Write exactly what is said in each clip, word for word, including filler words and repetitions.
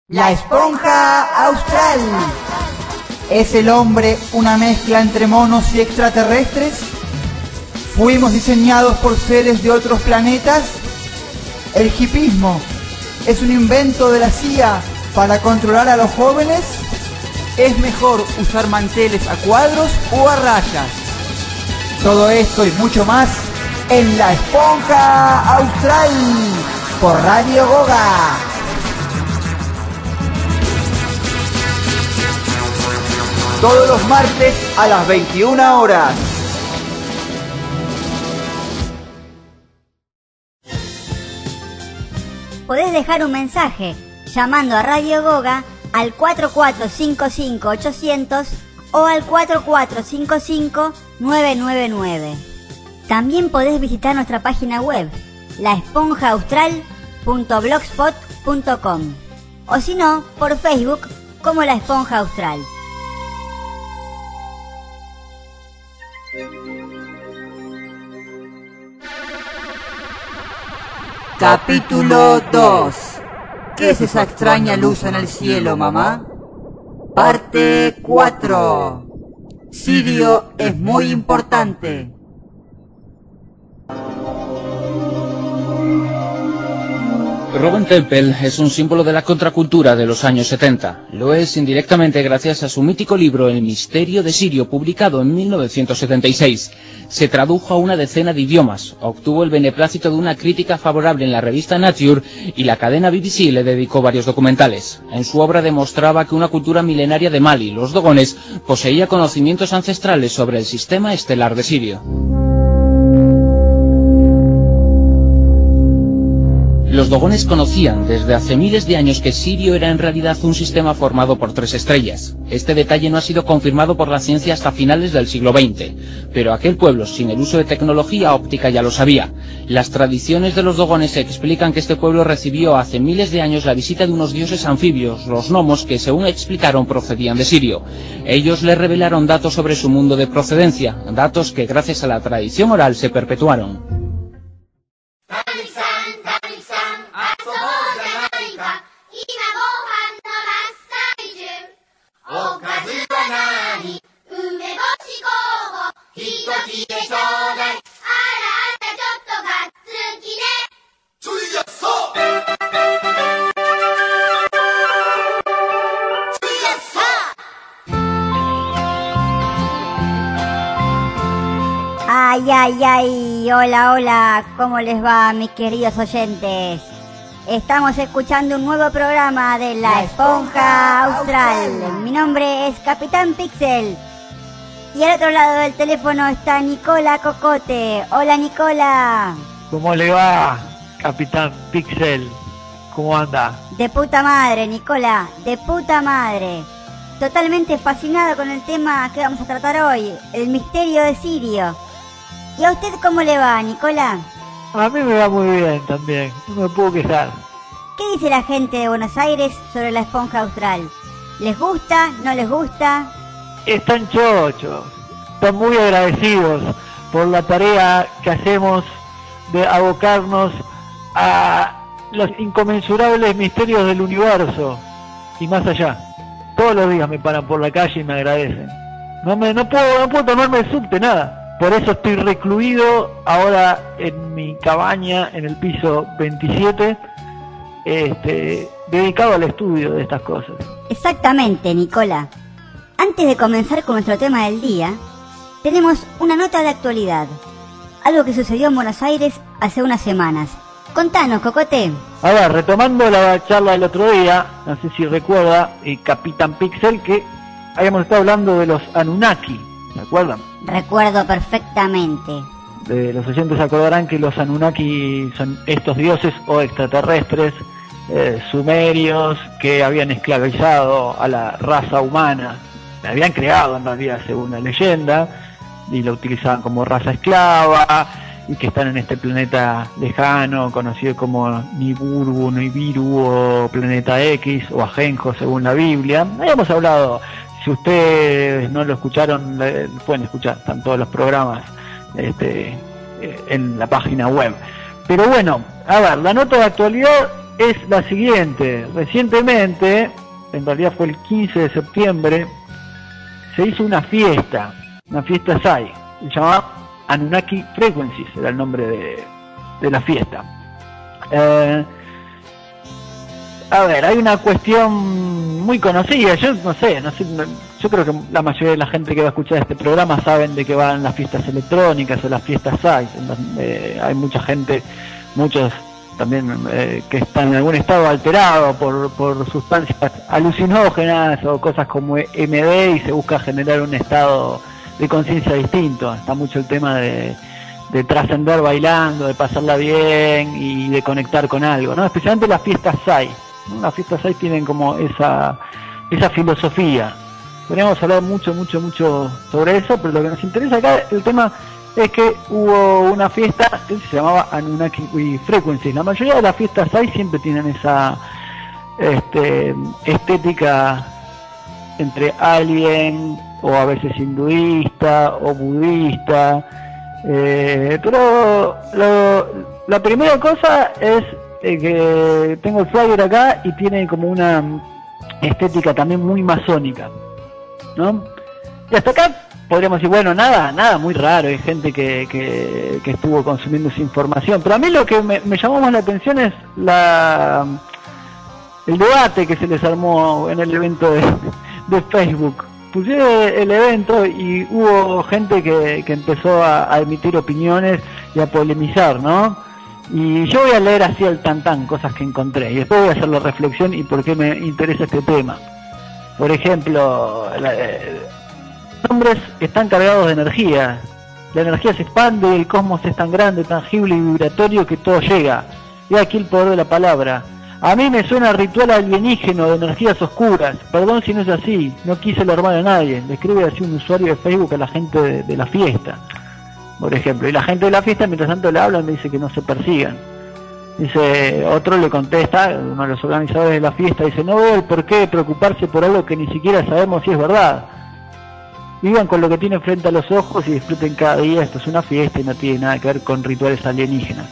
La esponja austral. ¿Es el hombre una mezcla entre monos y extraterrestres? ¿Fuimos diseñados por seres de otros planetas? ¿El hipismo es un invento de la C I A para controlar a los jóvenes? ¿Es mejor usar manteles a cuadros o a rayas? Todo esto y mucho más en La Esponja Austral por Radio Goga. Todos los martes a las veintiuna horas. Podés dejar un mensaje llamando a Radio Goga al cuatro cuatro cinco cinco ochocientos o al cuatro cuatro cinco cinco nueve nueve nueve. También podés visitar nuestra página web, la esponja austral punto blogspot punto com, o si no, por Facebook como La Esponja Austral. Capítulo dos. ¿Qué es esa extraña luz en el cielo, mamá? Parte cuatro. Sirio es muy importante. Robin Temple es un símbolo de la contracultura de los años setenta. Lo es indirectamente gracias a su mítico libro El misterio de Sirio, publicado en mil novecientos setenta y seis. Se tradujo a una decena de idiomas, obtuvo el beneplácito de una crítica favorable en la revista Nature y la cadena B B C le dedicó varios documentales. En su obra demostraba que una cultura milenaria de Mali, los dogones, poseía conocimientos ancestrales sobre el sistema estelar de Sirio. Los dogones conocían desde hace miles de años que Sirio era en realidad un sistema formado por tres estrellas. Este detalle no ha sido confirmado por la ciencia hasta finales del siglo veinte, pero aquel pueblo sin el uso de tecnología óptica ya lo sabía. Las tradiciones de los dogones explican que este pueblo recibió hace miles de años la visita de unos dioses anfibios, los gnomos, que según explicaron procedían de Sirio. Ellos le revelaron datos sobre su mundo de procedencia, datos que gracias a la tradición oral se perpetuaron. Ay, ay, ay, hola, hola, ¿cómo les va, mis queridos oyentes? Estamos escuchando un nuevo programa de La Esponja Austral. Mi nombre es Capitán Pixel. Y al otro lado del teléfono está Nicola Cocote. Hola, Nicola. ¿Cómo le va, Capitán Pixel? ¿Cómo anda? De puta madre, Nicola, de puta madre. Totalmente fascinado con el tema que vamos a tratar hoy, el misterio de Sirio. ¿Y a usted cómo le va, Nicola? A mí me va muy bien también, no me puedo quejar. ¿Qué dice la gente de Buenos Aires sobre La Esponja Austral? ¿Les gusta? ¿No les gusta? Están chochos, están muy agradecidos por la tarea que hacemos de abocarnos a los inconmensurables misterios del universo y más allá. Todos los días me paran por la calle y me agradecen. No me, no puedo, no puedo tomarme el subte, nada. Por eso estoy recluido ahora en mi cabaña en el piso veintisiete, este, dedicado al estudio de estas cosas. Exactamente, Nicola. Antes de comenzar con nuestro tema del día, tenemos una nota de actualidad. Algo que sucedió en Buenos Aires hace unas semanas. Contanos, Cocote. A ver, retomando la charla del otro día, no sé si recuerda, el Capitán Pixel, que habíamos estado hablando de los Anunnaki, ¿se acuerdan? Recuerdo perfectamente. De los oyentes se acordarán que los Anunnaki son estos dioses o extraterrestres eh, sumerios que habían esclavizado a la raza humana. La habían creado en realidad según la leyenda y la utilizaban como raza esclava y que están en este planeta lejano conocido como Nibiru, Nibiru o Planeta X o Ajenjo según la Biblia. Habíamos hablado. Si ustedes no lo escucharon, pueden escuchar, están todos los programas este, en la página web. Pero bueno, a ver, la nota de actualidad es la siguiente. Recientemente, en realidad fue el quince de septiembre, se hizo una fiesta, una fiesta Sai, se llamaba Anunnaki Frequencies, era el nombre de, de la fiesta. Eh, a ver, hay una cuestión muy conocida, yo no sé, no sé, yo creo que la mayoría de la gente que va a escuchar este programa saben de que van las fiestas electrónicas o las fiestas Sai. Eh, hay mucha gente, muchos también eh, que están en algún estado alterado por, por sustancias alucinógenas o cosas como M D y se busca generar un estado de conciencia distinto. Está mucho el tema de, de trascender bailando, de pasarla bien y de conectar con algo, ¿no? Especialmente las fiestas Sai, ¿no? Las fiestas Sai tienen como esa, esa filosofía. Podríamos hablar mucho, mucho, mucho sobre eso, pero lo que nos interesa acá, el tema es que hubo una fiesta que se llamaba Anunnaki Frequencies. La mayoría de las fiestas Sai siempre tienen esa este, estética entre alien o a veces hinduista o budista, eh, pero lo, la primera cosa es eh, que tengo el flyer acá y tiene como una estética también muy masónica, ¿no? Y hasta acá podríamos decir, bueno, nada, nada muy raro, hay gente que, que, que estuvo consumiendo esa información, pero a mí lo que me, me llamó más la atención es la el debate que se les armó en el evento de, de Facebook. Pusieron el evento y hubo gente que, que empezó a, a emitir opiniones y a polemizar, ¿no? Y yo voy a leer así al tantán cosas que encontré y después voy a hacer la reflexión y por qué me interesa este tema. Por ejemplo, la, los hombres están cargados de energía, la energía se expande, el cosmos es tan grande, tangible y vibratorio que todo llega. Y aquí el poder de la palabra. A mí me suena ritual alienígeno de energías oscuras, perdón si no es así, no quise alarmar a nadie. Le escribe así un usuario de Facebook a la gente de, de la fiesta, por ejemplo, y la gente de la fiesta mientras tanto le hablan, me dice que no se persigan. Dice, otro le contesta, uno de los organizadores de la fiesta, dice, no veo el por qué preocuparse por algo que ni siquiera sabemos si es verdad. Vivan con lo que tienen frente a los ojos y disfruten cada día, esto es una fiesta y no tiene nada que ver con rituales alienígenas.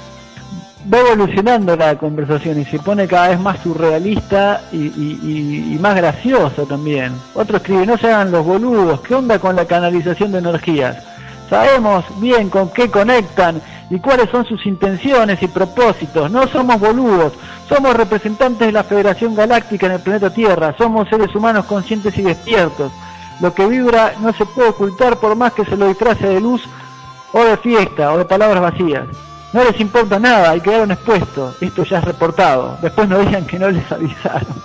Va evolucionando la conversación y se pone cada vez más surrealista y, y, y, y más graciosa también. Otro escribe, no se hagan los boludos, ¿qué onda con la canalización de energías? Sabemos bien con qué conectan y cuáles son sus intenciones y propósitos. No somos boludos, somos representantes de la Federación Galáctica en el planeta Tierra, somos seres humanos conscientes y despiertos. Lo que vibra no se puede ocultar por más que se lo disfrace de luz o de fiesta o de palabras vacías. No les importa nada y quedaron expuestos. Esto ya es reportado. Después no digan que no les avisaron.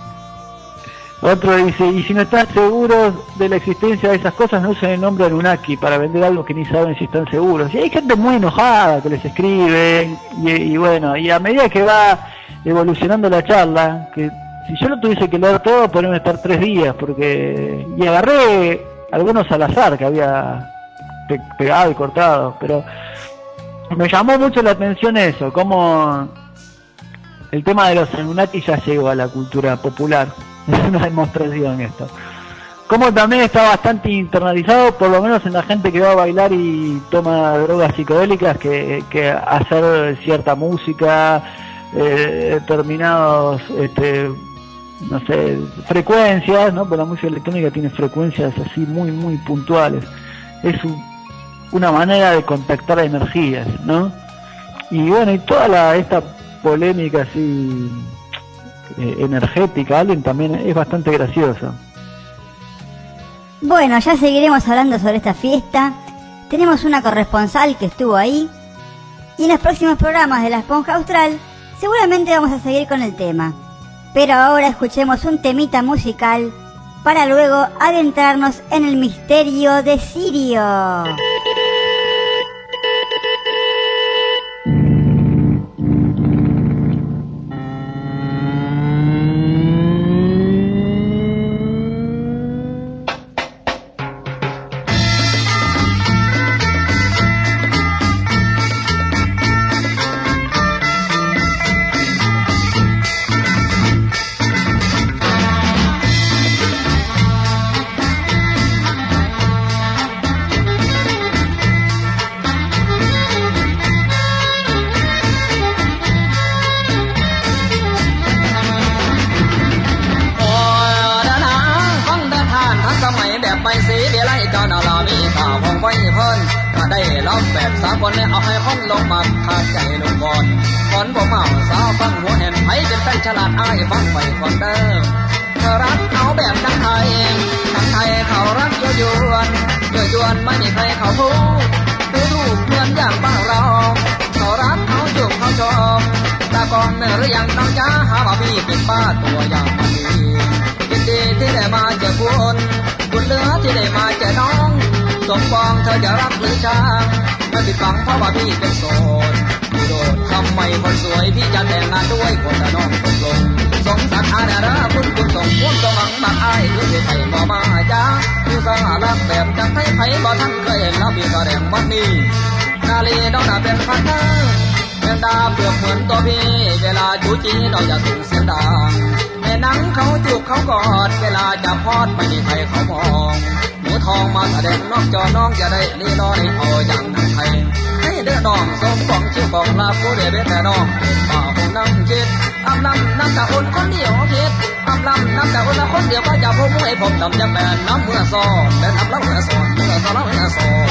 Otro dice, y si no están seguros de la existencia de esas cosas, no usen el nombre Anunnaki para vender algo que ni saben si están seguros. Y hay gente muy enojada que les escribe, y, y bueno, y a medida que va evolucionando la charla, que si yo lo tuviese que leer todo, podrían estar tres días, porque... Y agarré algunos al azar que había pe pegado y cortado, pero... Me llamó mucho la atención eso, cómo el tema de los Anunnaki ya llegó a la cultura popular. Es una demostración esto. Como también está bastante internalizado, por lo menos en la gente que va a bailar y toma drogas psicodélicas, que, que hacer cierta música, eh, determinados, este, no sé, frecuencias, ¿no? Porque la música electrónica tiene frecuencias así muy, muy puntuales. Es un una manera de contactar energías, ¿no? Y bueno, y toda la, esta polémica así eh, energética, Allen, también es bastante graciosa. Bueno, ya seguiremos hablando sobre esta fiesta. Tenemos una corresponsal que estuvo ahí. Y en los próximos programas de La Esponja Austral seguramente vamos a seguir con el tema. Pero ahora escuchemos un temita musical para luego adentrarnos en el misterio de Sirio. ได้ลองแบบสากลเนี่ยเอาให้คนลงมาขาดใจลงก่อนคนบ่เมาสาวฟังหัวเห็นไผเป็นแฟนฉลาดอ้ายฟังไปก่อนเด้อเธอรักเขาแบบดังไทยดังไทยเขารักเยอะยวนเยอะยวนไม่มีใครเขาพูดดูรูปเหมือนอย่างบ้านเราเขารักเขาจุกเขาชอบตากองเมื่อหรือยังน้องจ้าหาว่าพี่เป็นป้าตัวอย่างมันดียินดีที่ได้มาเจอคุณบุญเหลือที่ได้มาเจอน้องสมปองเธอจะรักหรือช่างไม่ผิดหวังเพราะว่าพี่เป็นโสดพี่โดดทำไมคนสวยพี่จะแต่งงานด้วยคนละน้องตกลงสงสารอาณาราคุณคุณส่งพุ่มสมังมากอายคือสิไทยบ่มาจ้าคือสหรัฐแบบจังไทยไทยบ่ท่านเคยเห็นแล้วพี่ก็แดงวันนี้นาลีน้องน่าเป็นพันเธอเป็นดาเปลือกเหมือนตัวพี่เวลาจูจีน้องอย่าส่งเสียงดังในหนังเขาจูบเขากอดเวลาจะพอดไม่มีใครเขามองหนูทองมาแสดงนอกจอน้องจะได้ลีลอในพออย่างนังไทยให้เด้อน้องสมปองชื่อปองลาผู้เดบิแต่น้องเป็นบ่าวผู้นั่งคิดอำลำน้ำตาอุ่นคนเดียวคิดอำลำน้ำตาอุ่นละคนเดียวก็จะพูดให้ผมดำจะแบนน้ำเมื่อซอเดินน้ำเล่าเมื่อซอนเมื่อซอนเล่าเมื่อซอน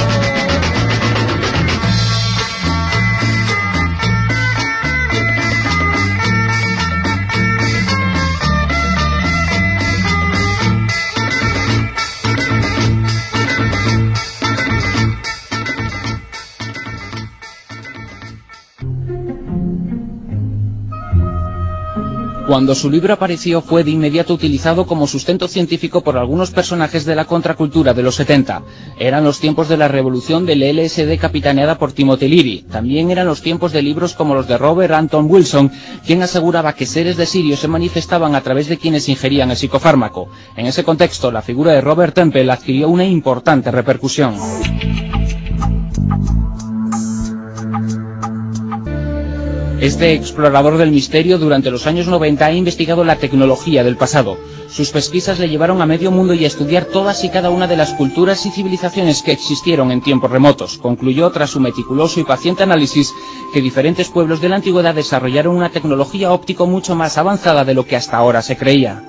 Cuando su libro apareció fue de inmediato utilizado como sustento científico por algunos personajes de la contracultura de los setenta. Eran los tiempos de la revolución del L S D capitaneada por Timothy Leary. También eran los tiempos de libros como los de Robert Anton Wilson, quien aseguraba que seres de Sirio se manifestaban a través de quienes ingerían el psicofármaco. En ese contexto, la figura de Robert Temple adquirió una importante repercusión. Este explorador del misterio durante los años noventa ha investigado la tecnología del pasado. Sus pesquisas le llevaron a medio mundo y a estudiar todas y cada una de las culturas y civilizaciones que existieron en tiempos remotos. Concluyó, tras su meticuloso y paciente análisis, que diferentes pueblos de la antigüedad desarrollaron una tecnología óptica mucho más avanzada de lo que hasta ahora se creía.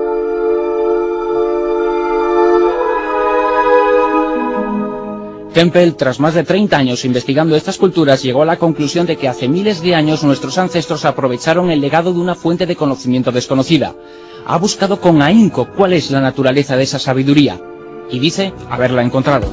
Temple, tras más de treinta años investigando estas culturas, llegó a la conclusión de que hace miles de años nuestros ancestros aprovecharon el legado de una fuente de conocimiento desconocida. Ha buscado con ahínco cuál es la naturaleza de esa sabiduría, y dice haberla encontrado.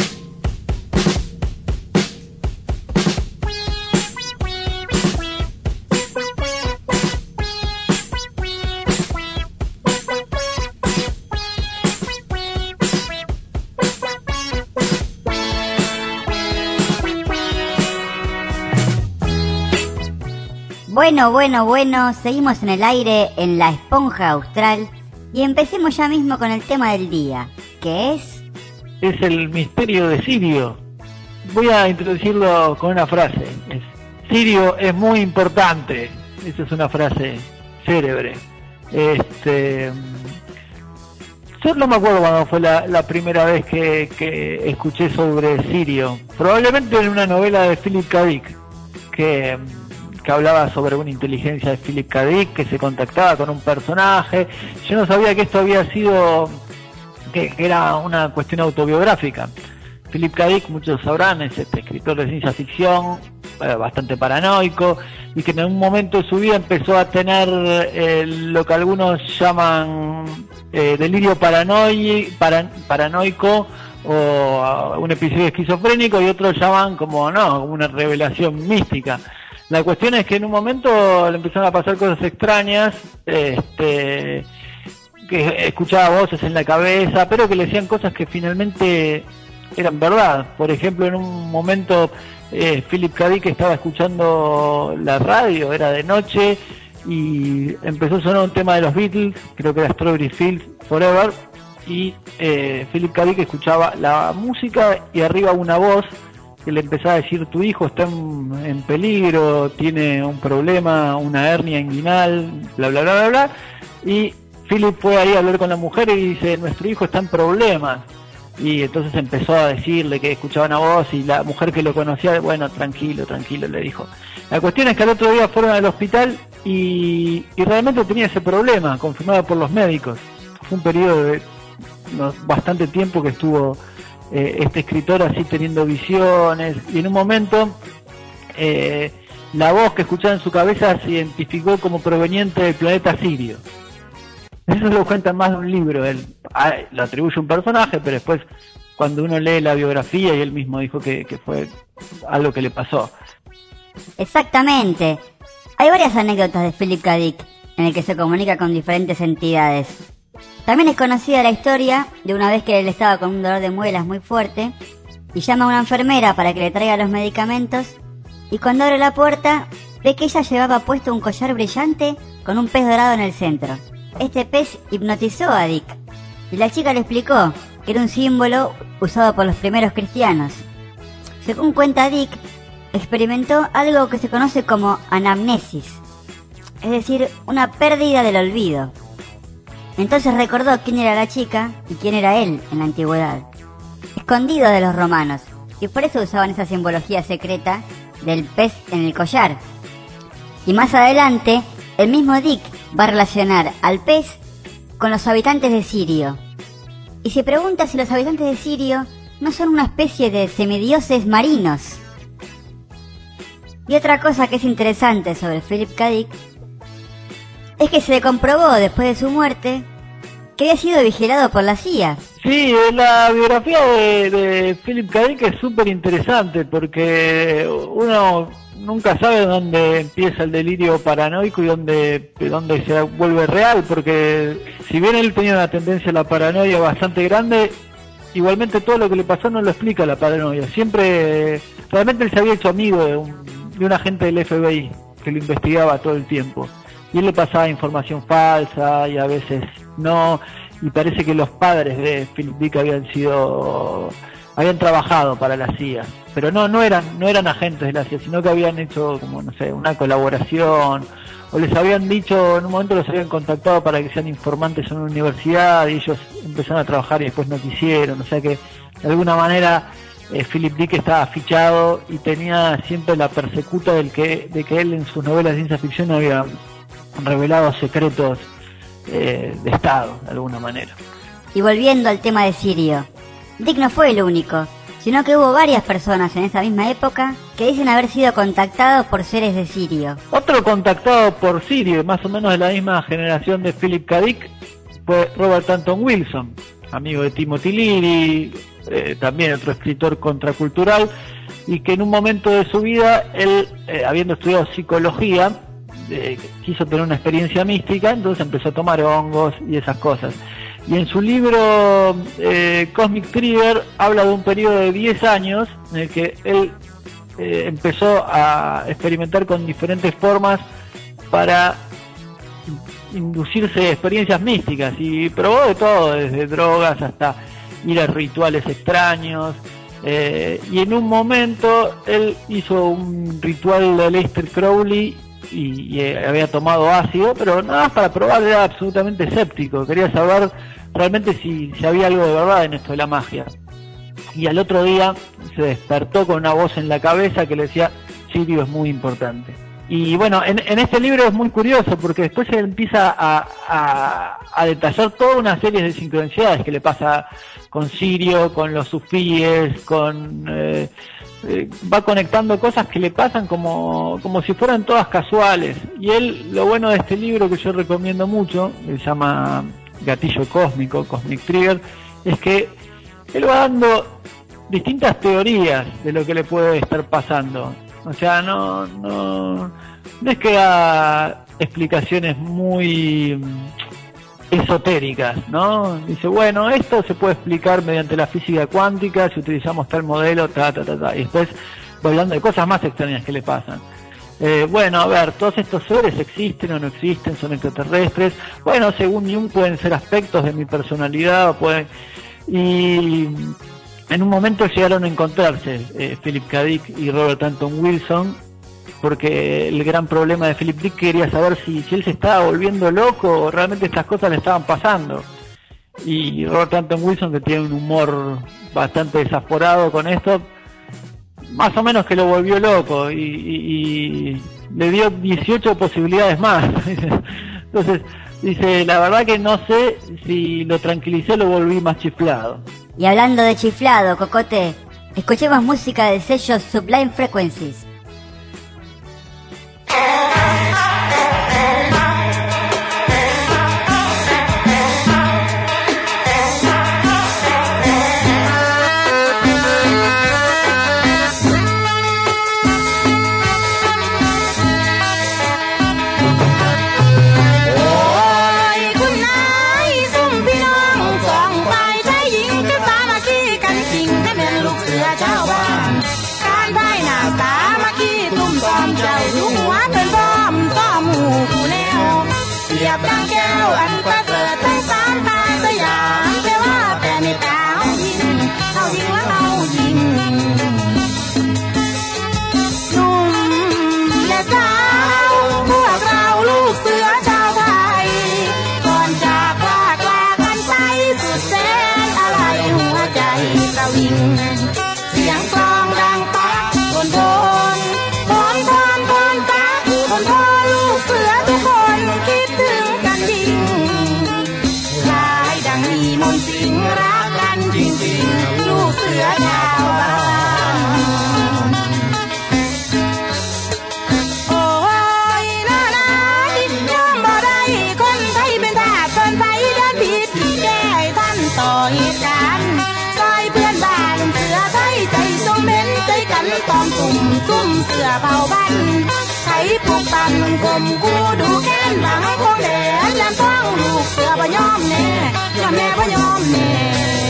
Bueno, bueno, bueno, seguimos en el aire en La Esponja Austral y empecemos ya mismo con el tema del día, que es... Es el misterio de Sirio. Voy a introducirlo con una frase. Es, Sirio es muy importante. Esa es una frase célebre. Este, yo no me acuerdo cuando fue la, la primera vez que, que escuché sobre Sirio. Probablemente en una novela de Philip K. Dick, que... que hablaba sobre una inteligencia de Philip K. Dick que se contactaba con un personaje. Yo no sabía que esto había sido, que, que era una cuestión autobiográfica. Philip K. Dick, muchos sabrán, es este escritor de ciencia ficción, eh, bastante paranoico, y que en un momento de su vida empezó a tener eh, lo que algunos llaman eh, delirio paranoi, paran, paranoico, o uh, un episodio esquizofrénico, y otros llaman como, no, una revelación mística. La cuestión es que en un momento le empezaron a pasar cosas extrañas, este, que escuchaba voces en la cabeza, pero que le decían cosas que finalmente eran verdad. Por ejemplo, en un momento eh, Philip K. Dick estaba escuchando la radio, era de noche, y empezó a sonar un tema de los Beatles, creo que era Strawberry Fields Forever, y eh, Philip K. Dick escuchaba la música y arriba una voz que le empezaba a decir: tu hijo está en, en peligro, tiene un problema, una hernia inguinal, bla bla bla bla bla. Y Philip fue ahí a hablar con la mujer y dice: nuestro hijo está en problemas. Y entonces empezó a decirle que escuchaba una voz, y la mujer que lo conocía, bueno, tranquilo, tranquilo, le dijo. La cuestión es que al otro día fueron al hospital y, y realmente tenía ese problema, confirmado por los médicos. Fue un periodo de no, bastante tiempo que estuvo eh, este escritor así teniendo visiones, y en un momento eh, la voz que escuchaba en su cabeza se identificó como proveniente del planeta Sirio. Eso lo cuenta más de un libro, él ah, lo atribuye a un personaje, pero después cuando uno lee la biografía, y él mismo dijo que, que fue algo que le pasó. Exactamente. Hay varias anécdotas de Philip K. Dick en el que se comunica con diferentes entidades. También es conocida la historia de una vez que él estaba con un dolor de muelas muy fuerte y llama a una enfermera para que le traiga los medicamentos, y cuando abre la puerta ve que ella llevaba puesto un collar brillante con un pez dorado en el centro. Este pez hipnotizó a Dick y la chica le explicó que era un símbolo usado por los primeros cristianos. Según cuenta Dick, experimentó algo que se conoce como anamnesis, es decir, una pérdida del olvido. Entonces recordó quién era la chica y quién era él en la antigüedad, escondido de los romanos, y por eso usaban esa simbología secreta del pez en el collar. Y más adelante, el mismo Dick va a relacionar al pez con los habitantes de Sirio, y se pregunta si los habitantes de Sirio no son una especie de semidioses marinos. Y otra cosa que es interesante sobre Philip K. Dick es que se comprobó después de su muerte que había sido vigilado por la C I A. Sí, la biografía de, de Philip K. Dick es súper interesante porque uno nunca sabe dónde empieza el delirio paranoico y dónde, dónde se vuelve real, porque si bien él tenía una tendencia a la paranoia bastante grande, igualmente todo lo que le pasó no lo explica la paranoia. Siempre, realmente él se había hecho amigo de un, de un agente del F B I que lo investigaba todo el tiempo. Y él le pasaba información falsa y a veces no, y parece que los padres de Philip Dick habían sido, habían trabajado para la C I A, pero no, no eran, no eran agentes de la C I A, sino que habían hecho como, no sé, una colaboración, o les habían dicho, en un momento los habían contactado para que sean informantes en una universidad, y ellos empezaron a trabajar y después no quisieron, o sea que de alguna manera eh, Philip Dick estaba fichado y tenía siempre la persecuta del que, de que él en sus novelas de ciencia ficción había revelado secretos eh, de Estado, de alguna manera. Y volviendo al tema de Sirio, Dick no fue el único, sino que hubo varias personas en esa misma época que dicen haber sido contactados por seres de Sirio. Otro contactado por Sirio, más o menos de la misma generación de Philip K. Dick, fue Robert Anton Wilson, amigo de Timothy Leary, eh, también otro escritor contracultural, y que en un momento de su vida, él, eh, habiendo estudiado psicología, Eh, quiso tener una experiencia mística, entonces empezó a tomar hongos y esas cosas. Y en su libro eh, Cosmic Trigger habla de un periodo de diez años en el que él eh, empezó a experimentar con diferentes formas para inducirse experiencias místicas, y probó de todo, desde drogas hasta ir a rituales extraños. Eh, y en un momento él hizo un ritual de Aleister Crowley y, y eh, había tomado ácido, pero nada más para probar, era absolutamente escéptico, quería saber realmente si, si había algo de verdad en esto de la magia. Y al otro día se despertó con una voz en la cabeza que le decía: Sirio es muy importante. Y bueno, en, en este libro es muy curioso porque después se empieza a, a, a detallar toda una serie de sincronicidades que le pasa con Sirio, con los sufíes, con... Eh, eh, va conectando cosas que le pasan como, como si fueran todas casuales. Y él, lo bueno de este libro que yo recomiendo mucho, que se llama Gatillo Cósmico, Cosmic Trigger, es que él va dando distintas teorías de lo que le puede estar pasando. O sea, no, no, no es que da explicaciones muy esotéricas, ¿no? Dice, bueno, esto se puede explicar mediante la física cuántica, si utilizamos tal modelo, ta, ta, ta, ta. Y después va hablando de cosas más extrañas que le pasan. Eh, bueno, a ver, todos estos seres existen o no existen, son extraterrestres. Bueno, según Jung pueden ser aspectos de mi personalidad, pueden... Y en un momento llegaron a encontrarse eh, Philip K. Dick y Robert Anton Wilson, porque el gran problema de Philip Dick quería saber si, si él se estaba volviendo loco o realmente estas cosas le estaban pasando. Y Robert Anton Wilson, que tiene un humor bastante desaforado con esto, más o menos que lo volvió loco y, y, y le dio dieciocho posibilidades más. Entonces dice, la verdad que no sé si lo tranquilicé o lo volví más chiflado. Y hablando de chiflado, Cocote, escuchemos música del sello Sublime Frequencies. ดังแก้วอันประเสริฐทั้งสามตาสยามแต่ว่าแต่ในตาเอายิงเอายิงว่าเอายิงหนุ่มและสาวพวกเราลูกเสือชาวไทยก่อนจากลากลากันไปสุดแสนอะไรหัวใจกระวิงเสียงกลองดังปักบนโพนโพนโพนโพนปักบนโพนลูกเสือทุกคนคิดถึงกันยิ่งลายดังมีมนต์สิงรักกันจริงๆลูกเสือชาวบ้านโอ้ยน่ารักยอมบ่ได้คนไทยเป็นทาสคนไทยเดินผิดแก้ให้ท่านต่อเหตุการณ์ซอยเพื่อนบ้านเสือไทยใจจงเม้นใจกันตอมตุ่มซุ่มเสือเผาบ้านไทยปลุกปั่นกลมกูดูแค้นหวังคงแดดแหลมท้องลูกเสือบ่ยอมแน่ยอมแน่บ่ยอมแน่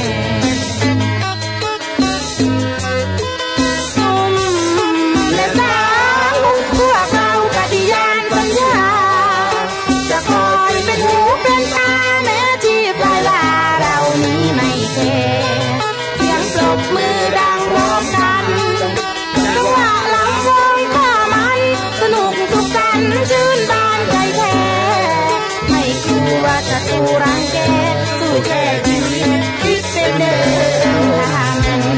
นุ่มและสาวพวกเราปฏิญาณสัญญาจะคอยเป็นหูเป็นตาแม้ที่ปลายลาเรานี้ไม่แคร์เสียงปรบมือดังพร้อมกันจังหวะลำวงข้ามันสนุกสุขสันต์ชื่นบานใจแท้ไม่กลัวศัตรูรังแกสู้แค่ชีวิตคิดเป็นเดินทาง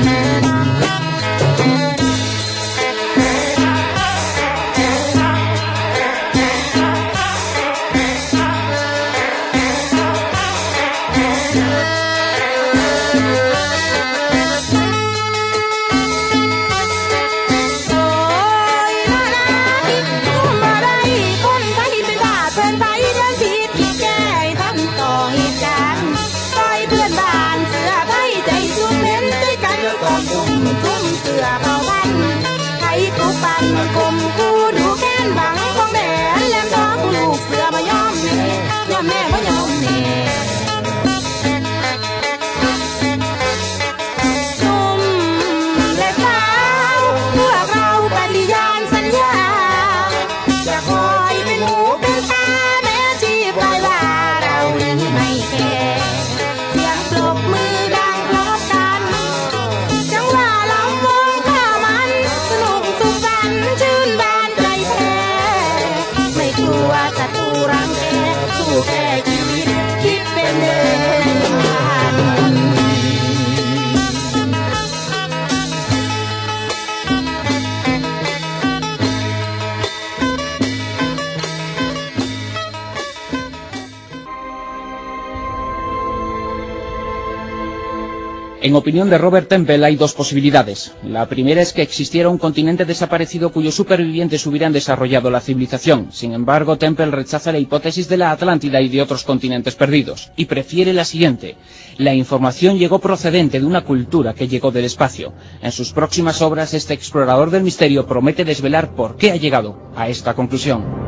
En opinión de Robert Temple hay dos posibilidades. La primera es que existiera un continente desaparecido cuyos supervivientes hubieran desarrollado la civilización. Sin embargo, Temple rechaza la hipótesis de la Atlántida y de otros continentes perdidos, y prefiere la siguiente. La información llegó procedente de una cultura que llegó del espacio. En sus próximas obras, este explorador del misterio promete desvelar por qué ha llegado a esta conclusión.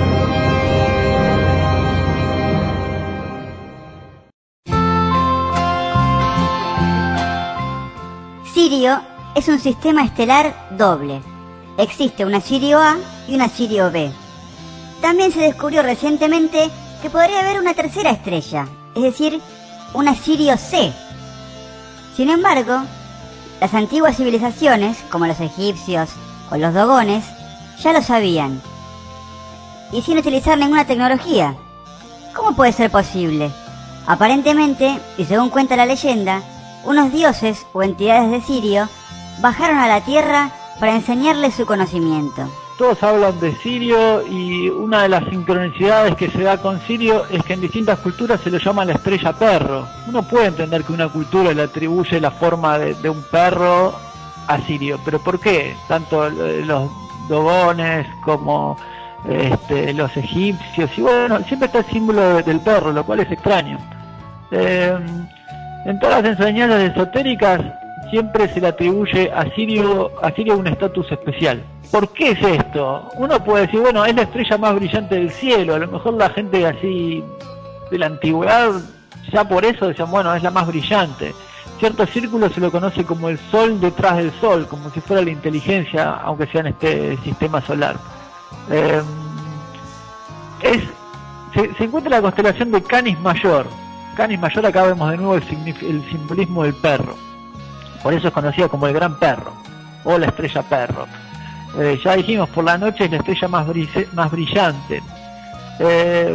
Sirio es un sistema estelar doble. Existe una Sirio A y una Sirio B. También se descubrió recientemente que podría haber una tercera estrella, es decir, una Sirio C. Sin embargo, las antiguas civilizaciones, como los egipcios o los dogones, ya lo sabían. Y sin utilizar ninguna tecnología. ¿Cómo puede ser posible? Aparentemente, y según cuenta la leyenda, unos dioses o entidades de Sirio bajaron a la tierra para enseñarles su conocimiento. todos hablan de Sirio y una de las sincronicidades que se da con Sirio es que en distintas culturas se lo llama la estrella perro. Uno puede entender que una cultura le atribuye la forma de, de un perro a Sirio, pero ¿por qué? Tanto los dogones como este, los egipcios, y bueno, siempre está el símbolo de, del perro, lo cual es extraño. Eh, en todas las enseñanzas esotéricas siempre se le atribuye a Sirio, a Sirio un estatus especial. ¿Por qué es esto? Uno puede decir, bueno, es la estrella más brillante del cielo, a lo mejor la gente así de la antigüedad, ya por eso decían, bueno, es la más brillante. Ciertos círculos se lo conoce como el sol detrás del sol, como si fuera la inteligencia, aunque sea en este sistema solar. Eh, es, se, se encuentra la constelación de Canis Mayor. Canis Mayor, acá vemos de nuevo el, el simbolismo del perro. Por eso es conocida como el gran perro, o la estrella perro. Eh, ya dijimos, por la noche es la estrella más, brise, más brillante. Eh,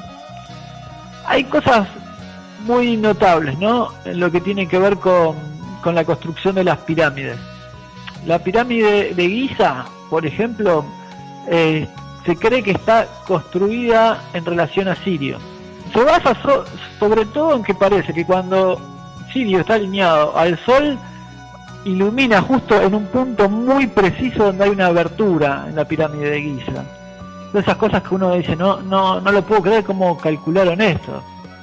hay cosas muy notables, ¿no?, en lo que tiene que ver con, con la construcción de las pirámides. La pirámide de Giza, por ejemplo, eh, se cree que está construida en relación a Sirio. Se basa so, sobre todo en que parece que cuando Sirio está alineado al Sol, ilumina justo en un punto muy preciso donde hay una abertura en la pirámide de Giza. De esas cosas que uno dice, no, no, no lo puedo creer cómo calcularon esto.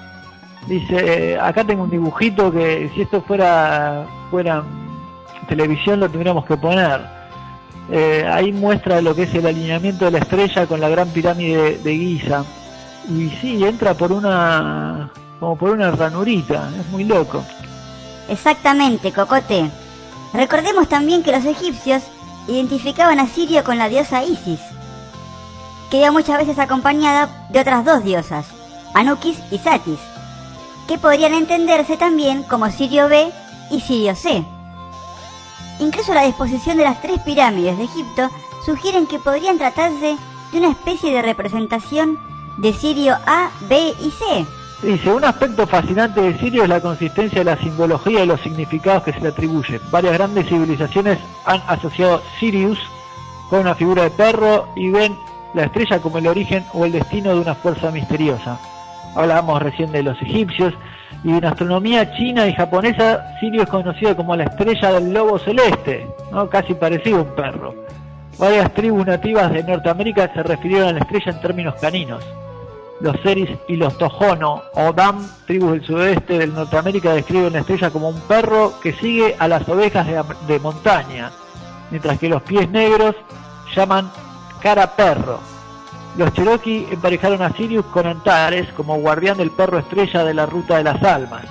Dice, acá tengo un dibujito que si esto fuera fuera televisión lo tendríamos que poner. Eh, ahí muestra lo que es el alineamiento de la estrella con la gran pirámide de, de Giza. Y sí, entra por una, como por una ranurita, es muy loco. Exactamente, Cocote. Recordemos también que los egipcios identificaban a Sirio con la diosa Isis, que iba muchas veces acompañada de otras dos diosas, Anukis y Satis, que podrían entenderse también como Sirio B y Sirio C. Incluso la disposición de las tres pirámides de Egipto sugieren que podrían tratarse de una especie de representación de Sirio A, B y C. Dice, un aspecto fascinante de Sirio es la consistencia de la simbología y los significados que se le atribuyen. Varias grandes civilizaciones han asociado Sirius con una figura de perro y ven la estrella como el origen o el destino de una fuerza misteriosa. Hablábamos recién de los egipcios, y en astronomía china y japonesa, Sirio es conocido como la estrella del lobo celeste, ¿no?, casi parecido a un perro. Varias tribus nativas de Norteamérica se refirieron a la estrella en términos caninos. Los Seris y los Tohono o Dam, tribus del sudeste de Norteamérica, describen la estrella como un perro que sigue a las ovejas de, de montaña, mientras que los pies negros llaman cara perro. Los Cherokee emparejaron a Sirius con Antares como guardián del perro estrella de la ruta de las almas.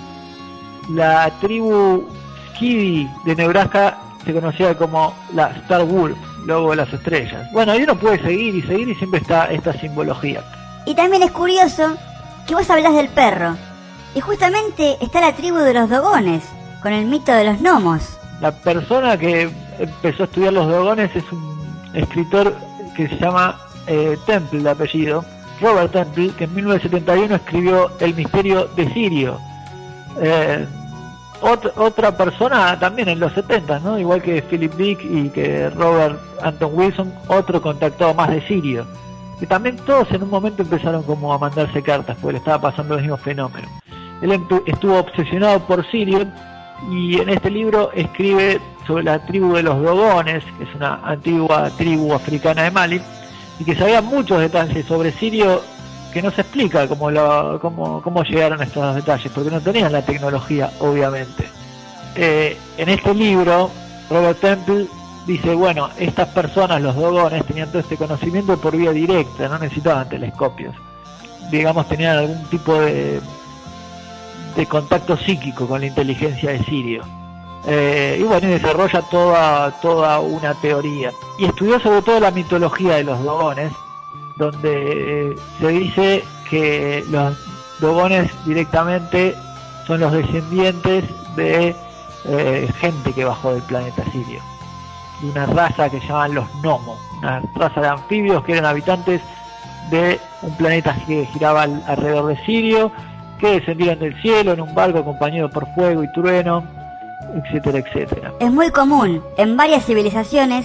La tribu Skidi de Nebraska se conocía como la Star Wolf, lobo de las estrellas. Bueno, ahí uno puede seguir y seguir y siempre está esta simbología. Y también es curioso que vos hablás del perro, y justamente está la tribu de los dogones, con el mito de los gnomos. La persona que empezó a estudiar los dogones es un escritor que se llama eh, Temple, de apellido, Robert Temple, que en mil novecientos setenta y uno escribió El misterio de Sirio. Eh, ot otra persona también en los setenta, ¿no?, igual que Philip Dick y que Robert Anton Wilson, otro contactado más de Sirio. Que también todos en un momento empezaron como a mandarse cartas, porque le estaba pasando el mismo fenómeno. Él estuvo obsesionado por Sirio y en este libro escribe sobre la tribu de los Dogones, que es una antigua tribu africana de Mali, y que sabía muchos detalles sobre Sirio que no se explica cómo, lo, cómo, cómo llegaron a estos detalles, porque no tenían la tecnología, obviamente. Eh, en este libro, Robert Temple dice, bueno, estas personas, los Dogones, tenían todo este conocimiento por vía directa, no necesitaban telescopios. Digamos, tenían algún tipo de, de contacto psíquico con la inteligencia de Sirio. Eh, y bueno, y desarrolla toda, toda una teoría. Y estudió sobre todo la mitología de los Dogones, donde eh, se dice que los Dogones directamente son los descendientes de eh, gente que bajó del planeta Sirio, de una raza que llaman los gnomos, una raza de anfibios que eran habitantes de un planeta que giraba al, alrededor de Sirio, que descendieron del cielo en un barco acompañado por fuego y trueno, etcétera, etcétera. Es muy común en varias civilizaciones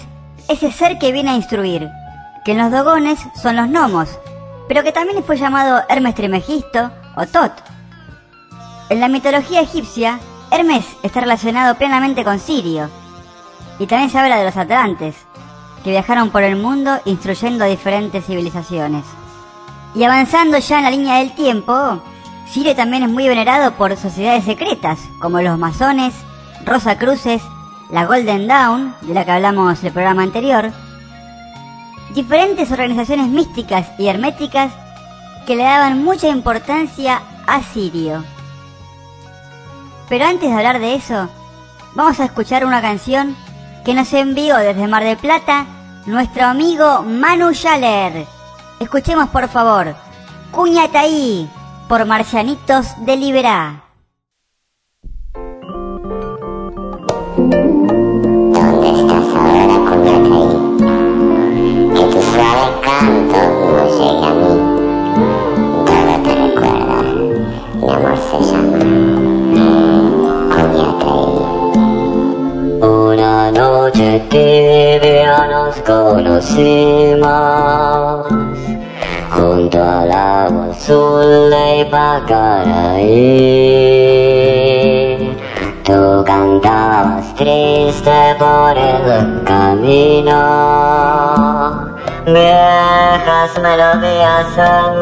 ese ser que viene a instruir, que en los dogones son los gnomos, pero que también fue llamado Hermes Trismegisto o Tot. En la mitología egipcia, Hermes está relacionado plenamente con Sirio, y también se habla de los atlantes, que viajaron por el mundo instruyendo a diferentes civilizaciones. Y avanzando ya en la línea del tiempo, Sirio también es muy venerado por sociedades secretas, como los masones, Rosacruces, la Golden Dawn, de la que hablamos en el programa anterior, diferentes organizaciones místicas y herméticas que le daban mucha importancia a Sirio. Pero antes de hablar de eso, vamos a escuchar una canción que nos envió desde Mar del Plata nuestro amigo Manu Schaller. Escuchemos por favor Cuñataí por Marcianitos de Liberá. ¿Dónde estás ahora, Cuñataí? Que tu suave canto no llegue a mí. Todo te recuerda, mi amor se llama Cuñataí. Una noche tibia nos conocimos junto al agua azul de Ipacaraí. Tú cantabas triste por el camino, viejas melodías en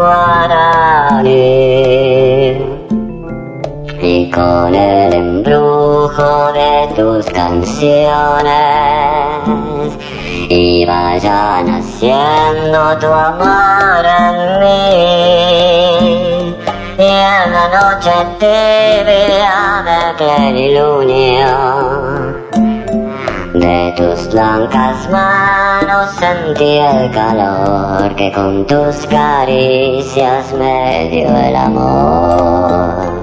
guaraní. Y con el embrujo de tus canciones iba ya naciendo tu amor en mí. Y en la noche tibia de plenilunio de tus blancas manos sentí el calor que con tus caricias me dio el amor.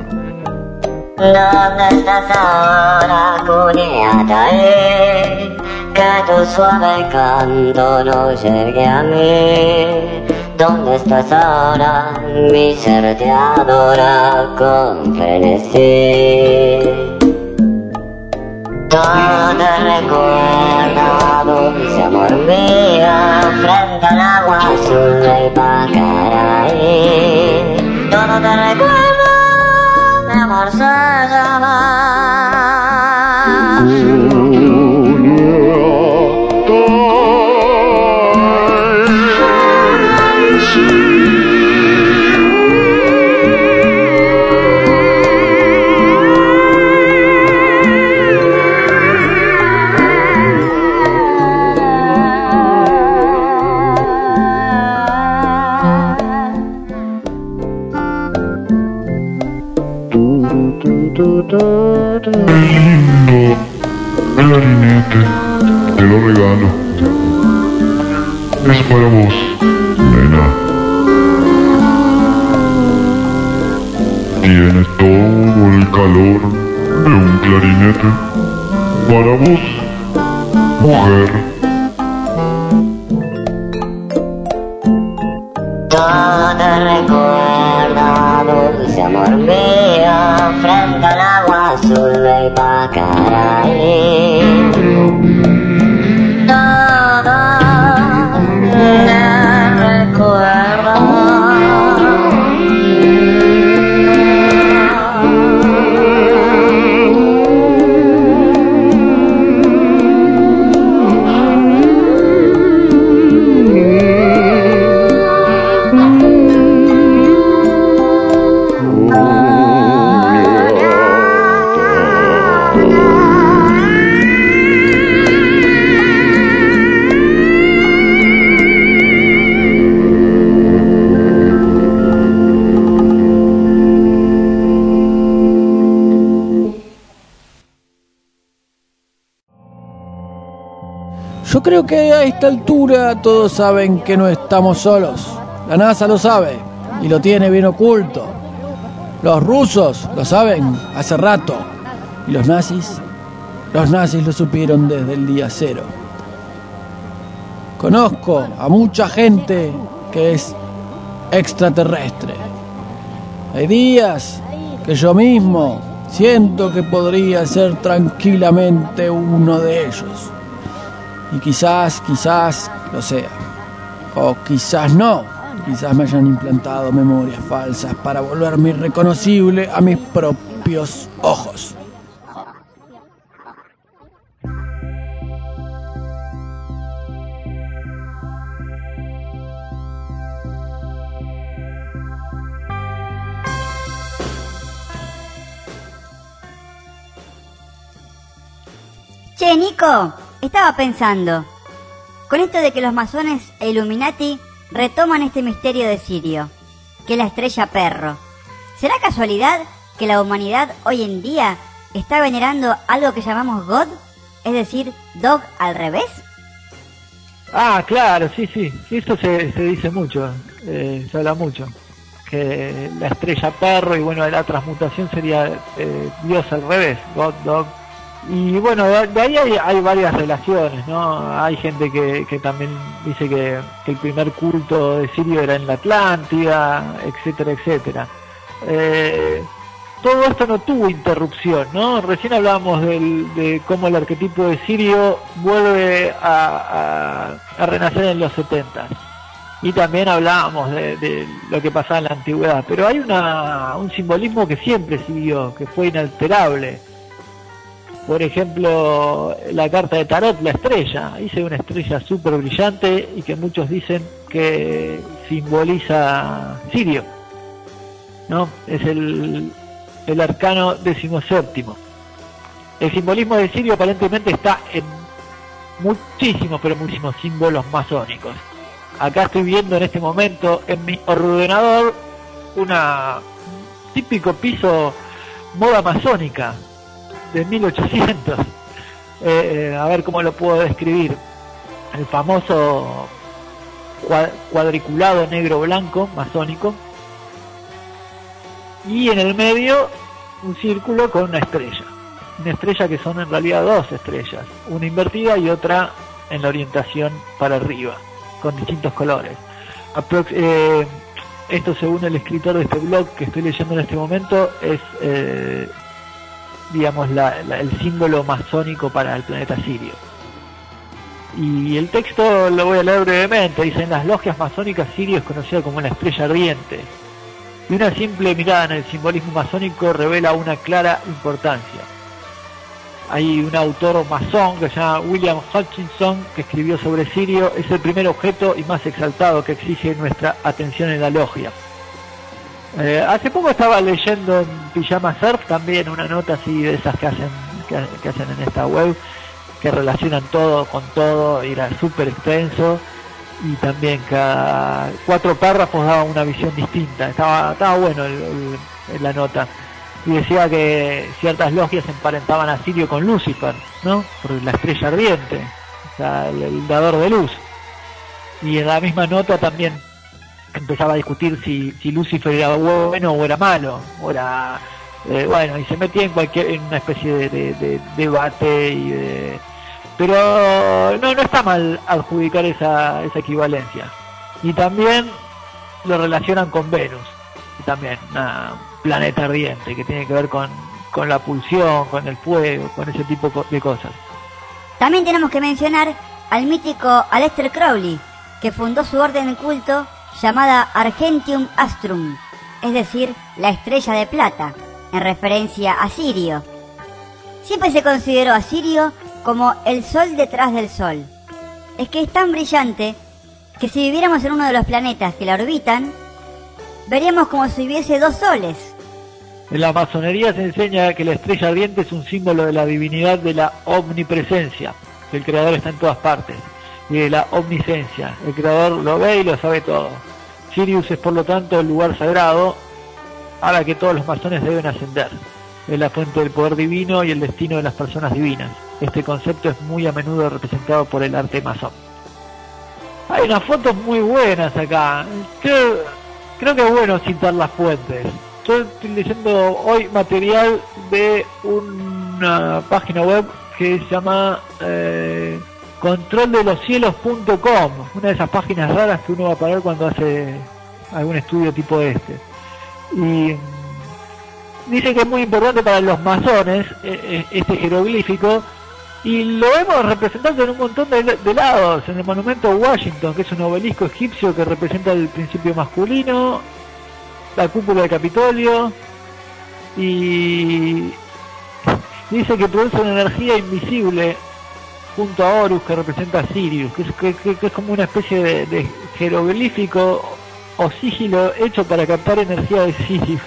¿Dónde estás ahora, Cuñataí? Que tu suave canto no llegue a mí. ¿Dónde estás ahora? Mi ser te adora con frenesí. Todo te recuerda, dulce amor mío, frente al agua azul de Ipacaraí. Todo te recuerda, mi amor se llama lindo clarinete, te lo regalo. Es para vos, nena. Tiene todo el calor de un clarinete. Para vos, mujer. Todo te recuerda, dulce amor mío, frente al agua azul de Ipacaraí. Todo te recuerda. Yo creo que a esta altura todos saben que no estamos solos. La NASA lo sabe y lo tiene bien oculto. Los rusos lo saben hace rato. ¿Y los nazis? Los nazis lo supieron desde el día cero. Conozco a mucha gente que es extraterrestre. Hay días que yo mismo siento que podría ser tranquilamente uno de ellos. Y quizás, quizás lo sea. O quizás no. Quizás me hayan implantado memorias falsas para volverme irreconocible a mis propios ojos. Che, Nico, estaba pensando, con esto de que los masones e Illuminati retoman este misterio de Sirio, que es la estrella perro, ¿será casualidad que la humanidad hoy en día está venerando algo que llamamos God? Es decir, Dog al revés. Ah, claro, sí, sí, sí, eso se, se dice mucho, eh, se habla mucho, que la estrella perro y bueno, la transmutación sería eh, Dios al revés, God, Dog. Y bueno, de, de ahí hay, hay varias relaciones, ¿no? Hay gente que, que también dice que, que el primer culto de Sirio era en la Atlántida, etcétera, etcétera. Eh, todo esto no tuvo interrupción, ¿no? Recién hablábamos del, de cómo el arquetipo de Sirio vuelve a, a, a renacer en los setenta. Y también hablábamos de, de lo que pasaba en la antigüedad. Pero hay una, un simbolismo que siempre siguió, que fue inalterable. Por ejemplo, la carta de Tarot, la estrella, dice una estrella súper brillante y que muchos dicen que simboliza Sirio, ¿no? Es el, el arcano decimoséptimo. El simbolismo de Sirio aparentemente está en muchísimos, pero muchísimos símbolos masónicos. Acá estoy viendo en este momento en mi ordenador una un típico piso moda masónica de mil ochocientos. Eh, a ver cómo lo puedo describir. El famoso cuadriculado negro-blanco masónico. Y en el medio un círculo con una estrella. Una estrella que son en realidad dos estrellas. Una invertida y otra en la orientación para arriba, con distintos colores. Aprox eh, esto, según el escritor de este blog que estoy leyendo en este momento, es... Eh, digamos, la, la, el símbolo masónico para el planeta Sirio. Y el texto lo voy a leer brevemente. Dice: en las logias masónicas, Sirio es conocido como la estrella ardiente. Y una simple mirada en el simbolismo masónico revela una clara importancia. Hay un autor masón que se llama William Hutchinson, que escribió sobre Sirio: es el primer objeto y más exaltado que exige nuestra atención en la logia. Eh, hace poco estaba leyendo en Pijama Surf también una nota así de esas que hacen que, que hacen en esta web, que relacionan todo con todo, y era súper extenso, y también cada cuatro párrafos daba una visión distinta. Estaba estaba bueno el, el, la nota, y decía que ciertas logias emparentaban a Sirio con Lucifer, ¿no? Por la estrella ardiente, o sea, el, el dador de luz. Y en la misma nota también empezaba a discutir si, si Lucifer era bueno o era malo, o era eh, bueno, y se metía en cualquier en una especie de, de, de debate y de, pero no no está mal adjudicar esa esa equivalencia. Y también lo relacionan con Venus, también una planeta ardiente que tiene que ver con con la pulsión, con el fuego, con ese tipo de cosas. También tenemos que mencionar al mítico Aleister Crowley, que fundó su orden de culto llamada Argentium Astrum, es decir, la estrella de plata, en referencia a Sirio. Siempre se consideró a Sirio como el sol detrás del sol. Es que es tan brillante que si viviéramos en uno de los planetas que la orbitan, veríamos como si hubiese dos soles. En la masonería se enseña que la estrella ardiente es un símbolo de la divinidad de la omnipresencia, que el creador está en todas partes, y de la omniscencia, el creador lo ve y lo sabe todo. Sirius es por lo tanto el lugar sagrado a la que todos los masones deben ascender. Es la fuente del poder divino y el destino de las personas divinas. Este concepto es muy a menudo representado por el arte masón. Hay unas fotos muy buenas acá. Creo, creo que es bueno citar las fuentes. Yo estoy leyendo hoy material de una página web que se llama eh, control de los cielos punto com, una de esas páginas raras que uno va a parar cuando hace algún estudio tipo este. Y dice que es muy importante para los masones este jeroglífico Y lo vemos representando en un montón de, de lados, en el monumento a Washington, que es un obelisco egipcio que representa el principio masculino, la cúpula del Capitolio, y dice que produce una energía invisible junto a Horus, que representa a Sirius, que es, que, que, que es como una especie de, de jeroglífico o sigilo hecho para captar energía de Sirius.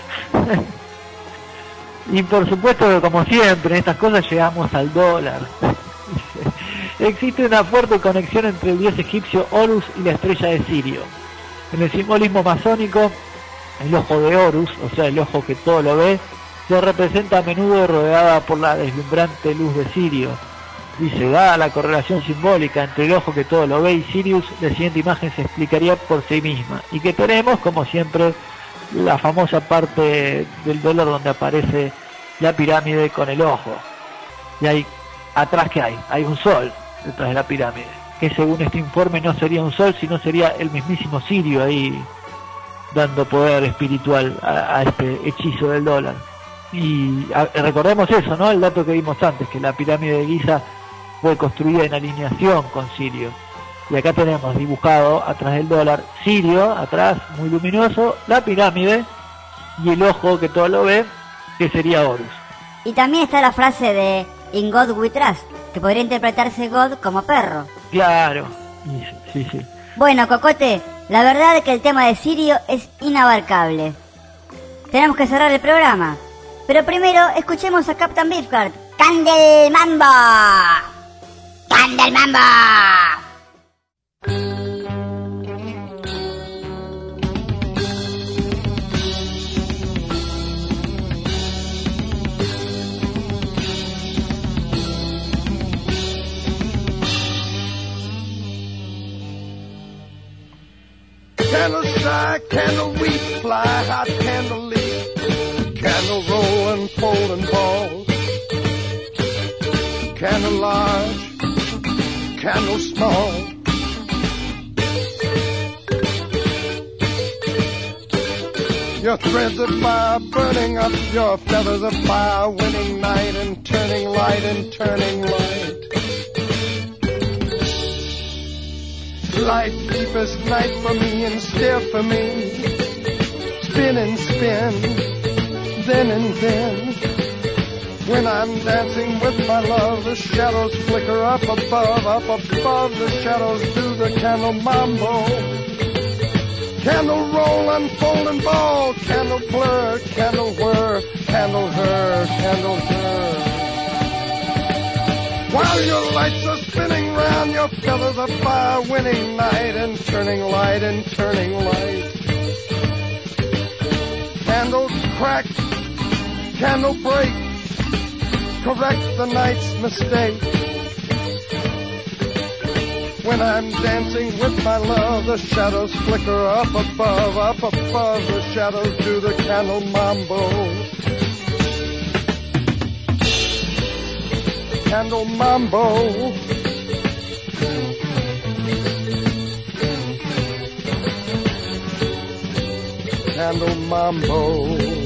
Y por supuesto, como siempre, en estas cosas llegamos al dólar. Existe una fuerte conexión entre el dios egipcio Horus y la estrella de Sirio. En el simbolismo masónico, el ojo de Horus, o sea, el ojo que todo lo ve, se representa a menudo rodeada por la deslumbrante luz de Sirio. Dice, dada la correlación simbólica entre el ojo que todo lo ve y Sirius, la siguiente imagen se explicaría por sí misma. Y que tenemos, como siempre, la famosa parte del dólar donde aparece la pirámide con el ojo. Y hay, atrás que hay, hay un sol detrás de la pirámide, que según este informe no sería un sol, sino sería el mismísimo Sirio ahí dando poder espiritual a, a este hechizo del dólar. Y a, recordemos eso, ¿no? El dato que vimos antes, que la pirámide de Giza fue construida en alineación con Sirio. Y acá tenemos dibujado atrás del dólar Sirio, atrás, muy luminoso, la pirámide y el ojo que todo lo ve, que sería Horus. Y también está la frase de In God We Trust, que podría interpretarse God como perro. Claro, sí, sí. Bueno, Cocote, la verdad es que el tema de Sirio es inabarcable. Tenemos que cerrar el programa, pero primero escuchemos a Captain Beefheart. ¡Candel Mambo! ¡Candel Mambo! Candle shy, candle weep, fly hot candle leaf, candle roll and fold and ball, candle large, candle small. Your threads of fire burning up, your feathers of fire winning night and turning light and turning light. Light deepest night for me and still for me. Spin and spin, then and then. When I'm dancing with my love, the shadows flicker up above, up above. The shadows do the candle mambo. Candle roll, unfold and ball. Candle blur, candle whir. Candle her, candle her. While your lights are spinning round, your feathers of fire winning night and turning light and turning light. Candle crack, candle break, correct the night's mistake. When I'm dancing with my love, the shadows flicker up above, up above. The shadows do the candle mambo. Candle mambo. Candle mambo.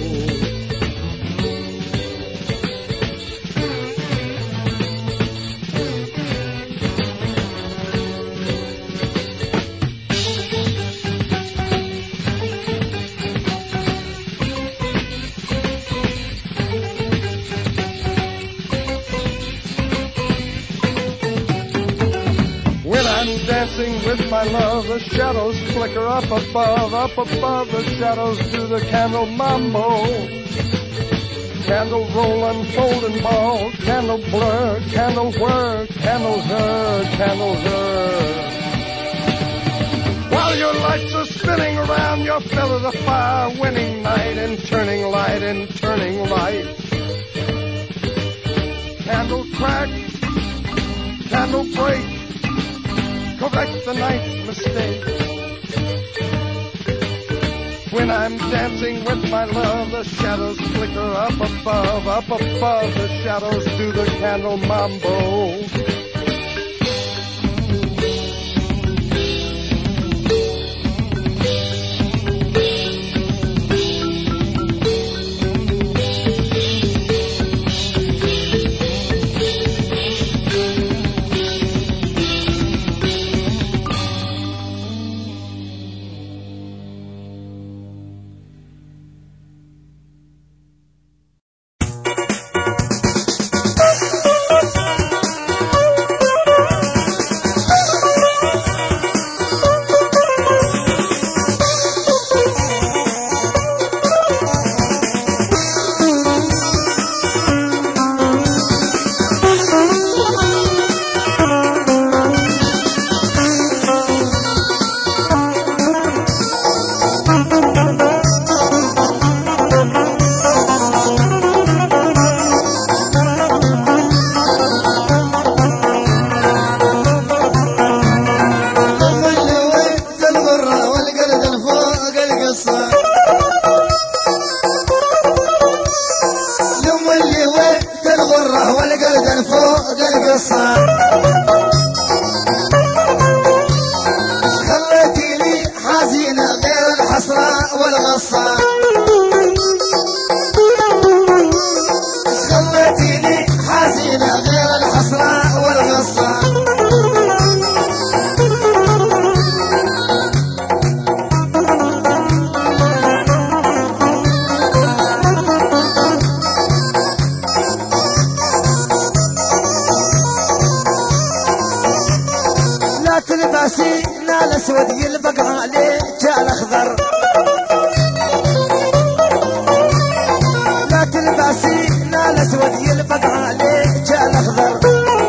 Dancing with my love, the shadows flicker up above, up above. The shadows do the candle mambo. Candle roll, unfold and ball. Candle blur, candle whir. Candle her, candle her. While your lights are spinning around, your feathers of fire winning night and turning light and turning light. Candle crack, candle break, correct the night's mistake. When I'm dancing with my love, the shadows flicker up above, up above. The shadows do the candle mambo. والقلب فوق القصة خليتي لي حزينة غير الحسرة والغصة خليتي لي حزينة غير الحسرة والغصة تلبسي لا الاسود يلبق عليك الاخضر لا تلبسي لا الاسود يلبق عليك الاخضر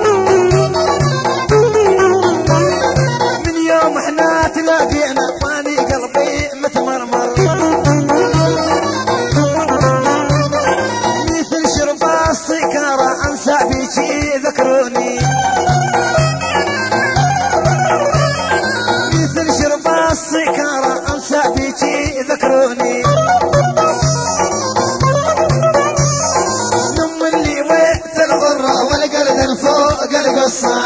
من يوم احنا تلاقينا واني قلبي متمرمر مثل شرب السكارة انسى بيكي ذكروني السكارة أنسى بيكي ذكروني نم اللي وقت الغرة والقلب فوق القصة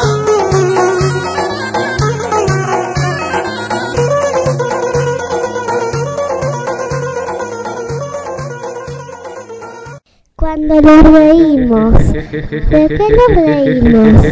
Cuando nos reímos, ¿de qué nos reímos?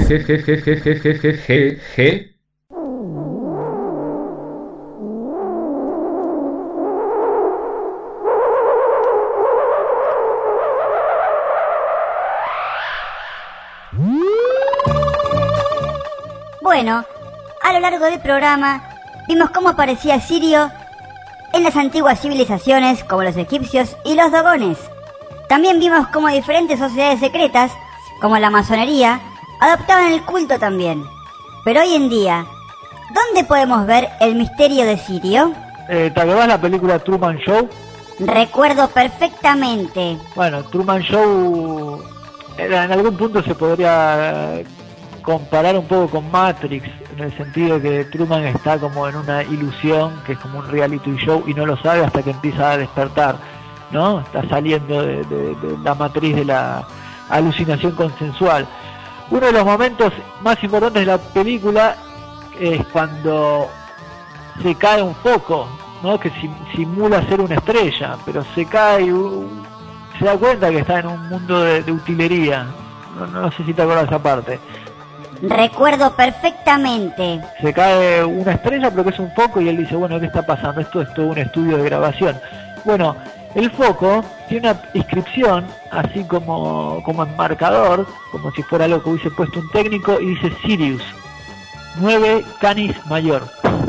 Bueno, a lo largo del programa vimos cómo aparecía Sirio en las antiguas civilizaciones como los egipcios y los dogones. También vimos cómo diferentes sociedades secretas, como la masonería, adoptaban el culto también. Pero hoy en día, ¿dónde podemos ver el misterio de Sirio? Eh, ¿Te acordás la película Truman Show? Recuerdo perfectamente. Bueno, Truman Show era, en algún punto se podría comparar un poco con Matrix, en el sentido de que Truman está como en una ilusión, que es como un reality show, y no lo sabe hasta que empieza a despertar, ¿no? Está saliendo de, de, de la matriz de la alucinación consensual. Uno de los momentos más importantes de la película es cuando se cae un foco, ¿no? Que simula ser una estrella, pero se cae, uh, se da cuenta que está en un mundo de, de utilería. No, no sé si te acuerdas de esa parte. Recuerdo perfectamente. Se cae una estrella, pero que es un foco, y él dice, bueno, ¿qué está pasando? Esto es todo un estudio de grabación. Bueno, el foco tiene una inscripción, así como, como enmarcador, como si fuera algo que hubiese puesto un técnico, y dice Sirius, nueve Canis Mayor.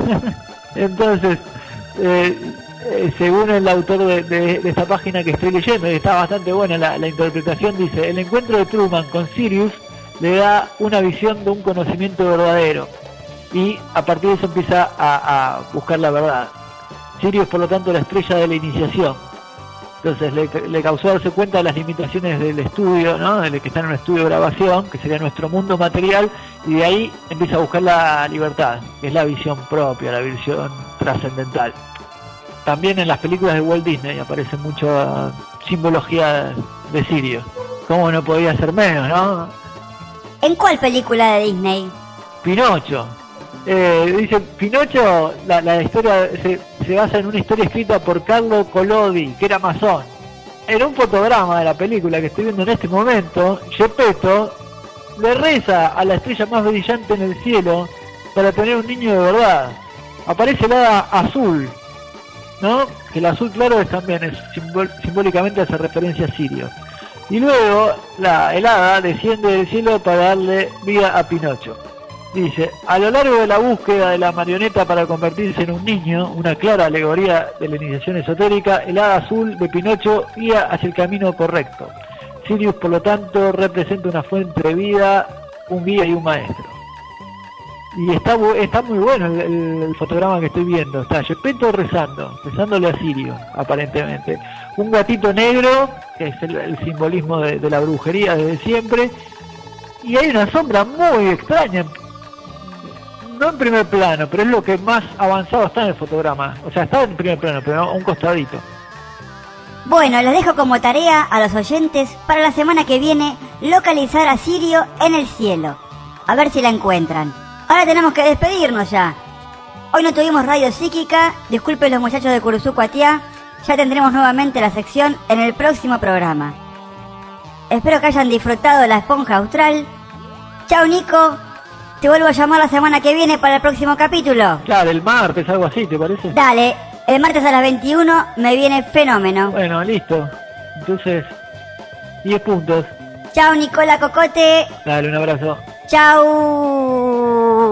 Entonces, eh, eh, según el autor de, de, de esta página que estoy leyendo, y está bastante buena la, la interpretación, dice, el encuentro de Truman con Sirius le da una visión de un conocimiento verdadero, y a partir de eso empieza a, a buscar la verdad. Sirius, por lo tanto, la estrella de la iniciación. Entonces le, le causó darse cuenta de las limitaciones del estudio, ¿no? De que está en un estudio de grabación, que sería nuestro mundo material, y de ahí empieza a buscar la libertad, que es la visión propia, la visión trascendental. También en las películas de Walt Disney aparece mucha simbología de Sirio. ¿Cómo no podía ser menos, no? ¿En cuál película de Disney? Pinocho. Eh, dice Pinocho, la, la historia se, se basa en una historia escrita por Carlo Collodi, que era masón. En un fotograma de la película que estoy viendo en este momento, Geppetto le reza a la estrella más brillante en el cielo para tener un niño de verdad. Aparece el hada azul, ¿no? Que el azul claro es también es simbol, simbólicamente hace referencia a Sirio. Y luego la el hada desciende del cielo para darle vida a Pinocho. Dice, a lo largo de la búsqueda de la marioneta para convertirse en un niño, una clara alegoría de la iniciación esotérica, el hada azul de Pinocho guía hacia el camino correcto. Sirius, por lo tanto, representa una fuente de vida, un guía y un maestro. Y está, está muy bueno el, el, el fotograma que estoy viendo. Está Geppetto rezando, rezándole a Sirio, aparentemente. Un gatito negro, que es el, el simbolismo de, de la brujería desde siempre. Y hay una sombra muy extraña, no en primer plano, pero es lo que más avanzado está en el fotograma. O sea, está en primer plano, pero a un costadito. Bueno, les dejo como tarea a los oyentes para la semana que viene localizar a Sirio en el cielo. A ver si la encuentran. Ahora tenemos que despedirnos ya. Hoy no tuvimos radio psíquica, disculpen los muchachos de Curuzú Cuatiá, ya tendremos nuevamente la sección en el próximo programa. Espero que hayan disfrutado La Esponja Austral. Chao, Nico. Te vuelvo a llamar la semana que viene para el próximo capítulo. Claro, el martes, algo así, ¿te parece? Dale, el martes a las veintiuno me viene fenómeno. Bueno, listo. Entonces, diez puntos. Chao, Nicola Cocote. Dale, un abrazo. Chao.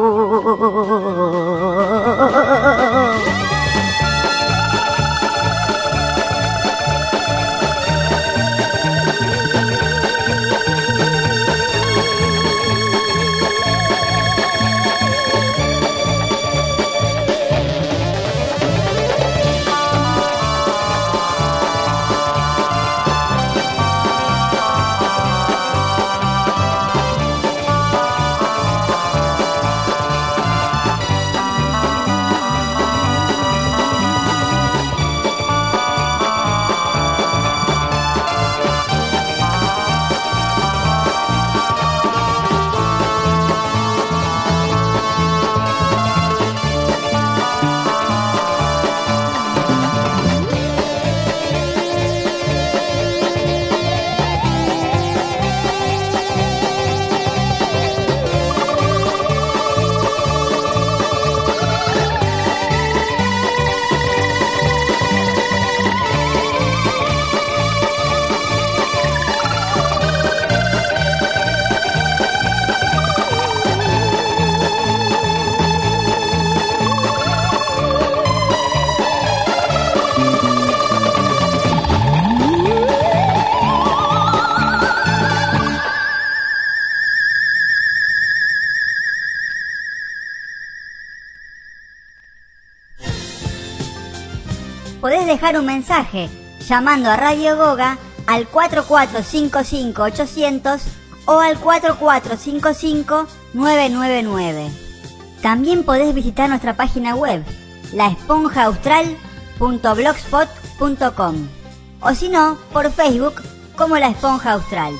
Podés dejar un mensaje llamando a Radio Goga al cuatro cuatro cinco cinco ochocientos o al cuatro cuatro cinco cinco nueve nueve nueve. También podés visitar nuestra página web, la esponja austral punto blogspot punto com, o si no, por Facebook como La Esponja Austral.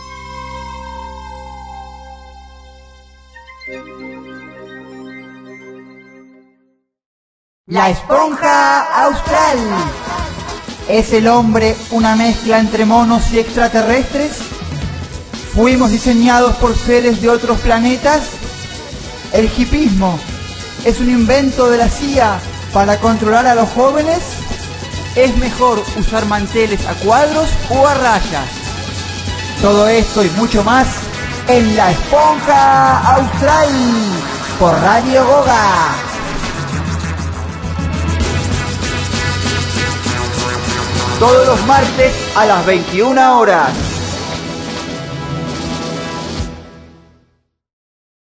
La Esponja Austral. ¿Es el hombre una mezcla entre monos y extraterrestres? ¿Fuimos diseñados por seres de otros planetas? ¿El hipismo es un invento de la C I A para controlar a los jóvenes? ¿Es mejor usar manteles a cuadros o a rayas? Todo esto y mucho más en La Esponja Austral por Radio Goga. Todos los martes a las veintiuna horas.